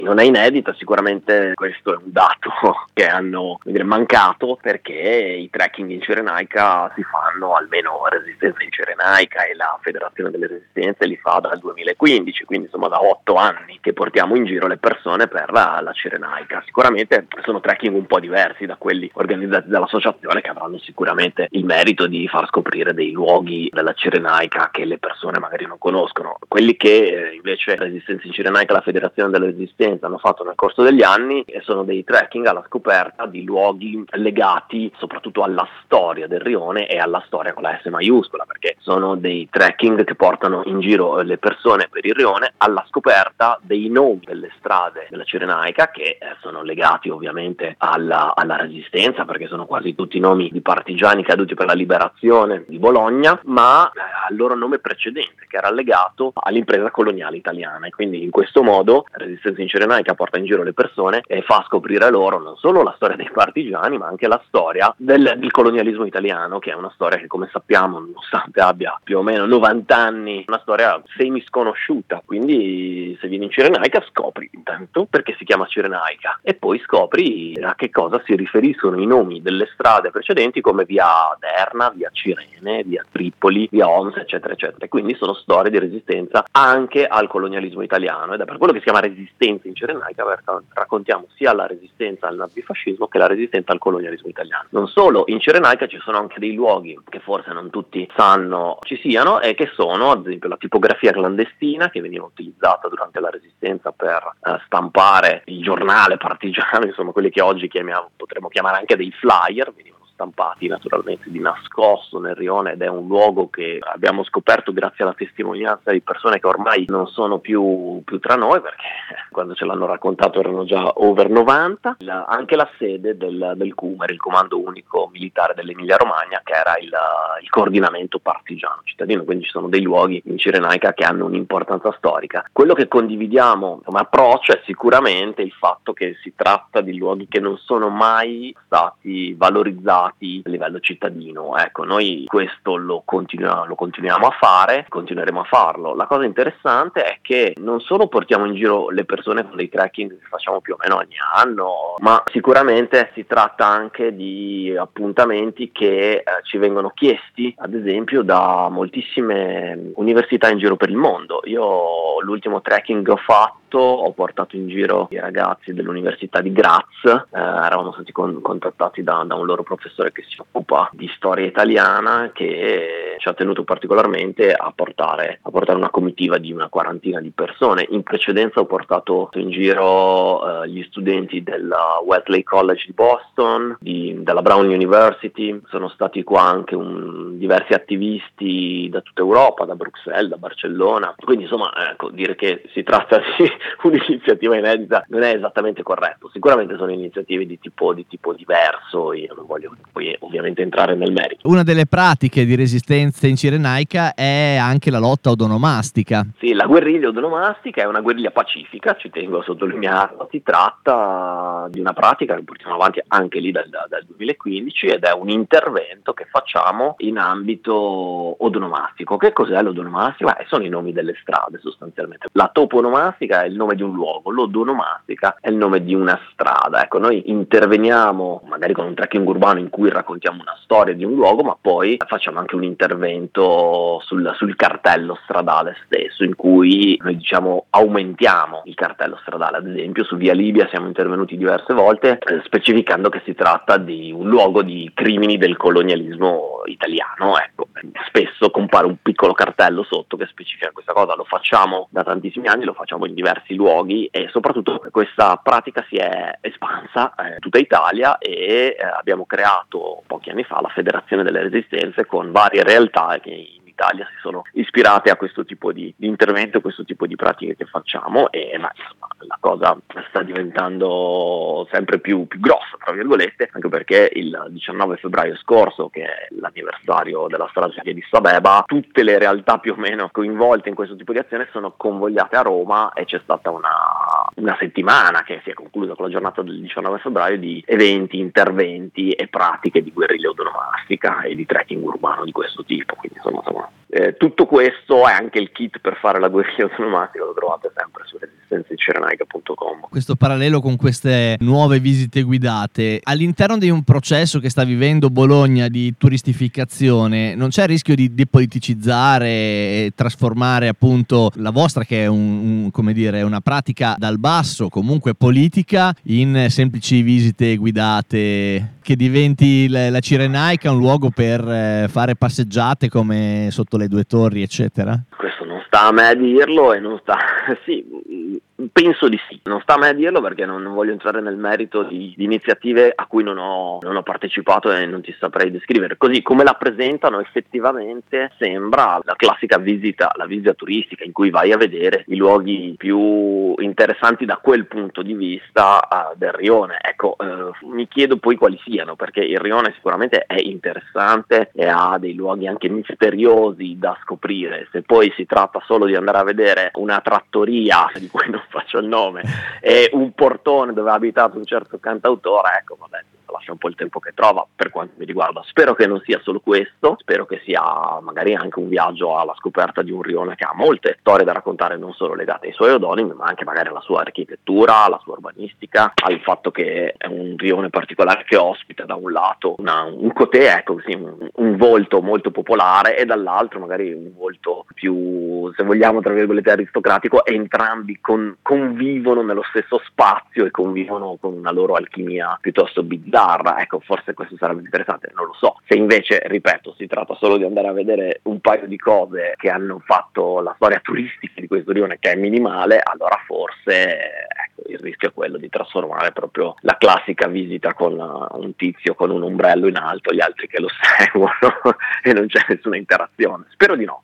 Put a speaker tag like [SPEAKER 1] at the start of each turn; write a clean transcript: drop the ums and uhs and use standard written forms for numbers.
[SPEAKER 1] non è inedita, sicuramente questo è un dato che hanno mancato, perché i trekking in Cirenaica si fanno, almeno Resistenza in Cirenaica e la Federazione delle Resistenze li fa dal 2015, quindi insomma da 8 anni che portiamo in giro le persone per la Cirenaica. Sicuramente sono trekking un po' diversi da quelli organizzati dall'associazione, che avranno sicuramente il merito di far scoprire dei luoghi della Cirenaica che le persone magari non conoscono. Quelli che invece Resistenza in Cirenaica e la Federazione della Resistenza hanno fatto nel corso degli anni sono dei trekking alla scoperta di luoghi legati soprattutto alla storia del rione e alla storia con la S maiuscola, perché sono dei trekking che portano in giro le persone per il rione alla scoperta dei nomi delle strade della Cirenaica, che sono legati ovviamente alla Resistenza, perché sono quasi tutti nomi di partigiani caduti per la liberazione di Bologna, ma al loro nome precedente, che era legato all'impresa coloniale italiana. E quindi in questo modo Resistenza in Cirenaica porta in giro le persone e fa scoprire loro non solo la storia dei partigiani, ma anche la storia del colonialismo italiano, che è una storia che, come sappiamo, nonostante abbia più o meno 90 anni, è una storia semi sconosciuta. Quindi se vieni in Cirenaica scopri intanto perché si chiama Cirenaica, e poi scopri a che cosa si riferiscono i nomi delle strade precedenti, come via Derna, via Cirene, via Tripoli, via Homs, eccetera eccetera. Quindi sono storie di resistenza anche al colonialismo italiano, ed è per quello che si chiama Resistenza in Cirenaica, perché raccontiamo sia la resistenza al nazifascismo che la resistenza al colonialismo italiano. Non solo, in Cirenaica ci sono anche dei luoghi che forse non tutti sanno ci siano, e che sono ad esempio la tipografia clandestina, che veniva utilizzata durante la resistenza per stampare il giornale partigiano, insomma quelli che oggi potremmo chiamare anche dei flyer, venivano stampati naturalmente di nascosto nel rione, ed è un luogo che abbiamo scoperto grazie alla testimonianza di persone che ormai non sono più tra noi, perché quando ce l'hanno raccontato erano già over 90. Anche la sede del CUMER, il Comando Unico Militare dell'Emilia Romagna, che era il coordinamento partigiano cittadino. Quindi ci sono dei luoghi in Cirenaica che hanno un'importanza storica. Quello che condividiamo come approccio è sicuramente il fatto che si tratta di luoghi che non sono mai stati valorizzati a livello cittadino. Ecco, noi questo lo continuiamo a fare, continueremo a farlo. La cosa interessante è che non solo portiamo in giro le persone con dei trekking che facciamo più o meno ogni anno, ma sicuramente si tratta anche di appuntamenti che ci vengono chiesti, ad esempio, da moltissime università in giro per il mondo. Io l'ultimo trekking che ho fatto ho portato in giro i ragazzi dell'Università di Graz, eravamo stati contattati da un loro professore che si occupa di storia italiana, che ci ha tenuto particolarmente a portare una comitiva di una quarantina di persone. In precedenza ho portato in giro gli studenti della Wesley College di Boston, della Brown University. Sono stati qua anche diversi attivisti da tutta Europa, da Bruxelles, da Barcellona. Quindi insomma, ecco, dire che si tratta di un'iniziativa inedita non è esattamente corretto. Sicuramente sono iniziative di tipo diverso, io non voglio poi ovviamente entrare nel merito.
[SPEAKER 2] Una delle pratiche di resistenza in Cirenaica è anche la lotta odonomastica.
[SPEAKER 1] Sì, la guerriglia odonomastica è una guerriglia pacifica, ci tengo a sottolinearlo. Si tratta di una pratica che portiamo avanti anche lì dal 2015, ed è un intervento che facciamo in ambito odonomastico. Che cos'è l'odonomastica? Sono i nomi delle strade sostanzialmente. La toponomastica è il nome di un luogo, l'odonomastica è il nome di una strada. Ecco, noi interveniamo magari con un trekking urbano in cui raccontiamo una storia di un luogo, ma poi facciamo anche un intervento sul cartello stradale stesso, in cui noi aumentiamo il cartello stradale. Ad esempio su Via Libia siamo intervenuti diverse volte specificando che si tratta di un luogo di crimini del colonialismo italiano. Ecco, spesso compare un piccolo cartello sotto che specifica questa cosa. Lo facciamo da tantissimi anni, lo facciamo in diversi luoghi, e soprattutto questa pratica si è espansa in tutta Italia, e abbiamo creato pochi anni fa la Federazione delle Resistenze, con varie realtà che in Italia si sono ispirate a questo tipo di intervento, a questo tipo di pratiche che facciamo, e la cosa sta diventando sempre più grossa, tra virgolette, anche perché il 19 febbraio scorso, che è l'anniversario della strage di Addis Abeba, tutte le realtà più o meno coinvolte in questo tipo di azione sono convogliate a Roma, e c'è stata una settimana che si è conclusa con la giornata del 19 febbraio di eventi, interventi e pratiche di guerriglia odonomastica e di trekking urbano di questo tipo. Quindi insomma Tutto questo è anche il kit per fare la guerriglia autonomastica, lo trovate sempre su resistenzincirenaica.com.
[SPEAKER 2] Questo parallelo con queste nuove visite guidate, all'interno di un processo che sta vivendo Bologna di turistificazione, non c'è il rischio di depoliticizzare e trasformare appunto la vostra, che è come dire, una pratica dal basso, comunque politica, in semplici visite guidate, che diventi la Cirenaica un luogo per fare passeggiate come sotto le due torri, eccetera?
[SPEAKER 1] Questo non sta a me a dirlo e non sta... sì, penso di sì. Non sta a me a dirlo perché non voglio entrare nel merito di iniziative a cui non ho partecipato e non ti saprei descrivere. Così come la presentano effettivamente sembra la classica visita, la visita turistica in cui vai a vedere i luoghi più interessanti da quel punto di vista del rione. Ecco, mi chiedo poi quali siano, perché il rione sicuramente è interessante e ha dei luoghi anche misteriosi da scoprire. Se poi si tratta solo di andare a vedere una trattoria di cui non faccio il nome e un portone dove ha abitato un certo cantautore, ecco, vabbè, lascia un po' il tempo che trova per quanto mi riguarda. Spero che non sia solo questo, spero che sia magari anche un viaggio alla scoperta di un rione che ha molte storie da raccontare, non solo legate ai suoi odonimi, ma anche magari alla sua architettura, alla sua urbanistica, al fatto che è un rione particolare che ospita da un lato un cotè, ecco, sì, un volto molto popolare, e dall'altro magari un volto più, se vogliamo, tra virgolette aristocratico, e entrambi convivono nello stesso spazio e convivono con una loro alchimia piuttosto bizzarra. Ecco, forse questo sarebbe interessante, non lo so. Se invece, ripeto, si tratta solo di andare a vedere un paio di cose che hanno fatto la storia turistica di questo rione, che è minimale, allora forse, ecco, il rischio è quello di trasformare proprio la classica visita con un tizio con un ombrello in alto, gli altri che lo seguono e non c'è nessuna interazione. Spero di no.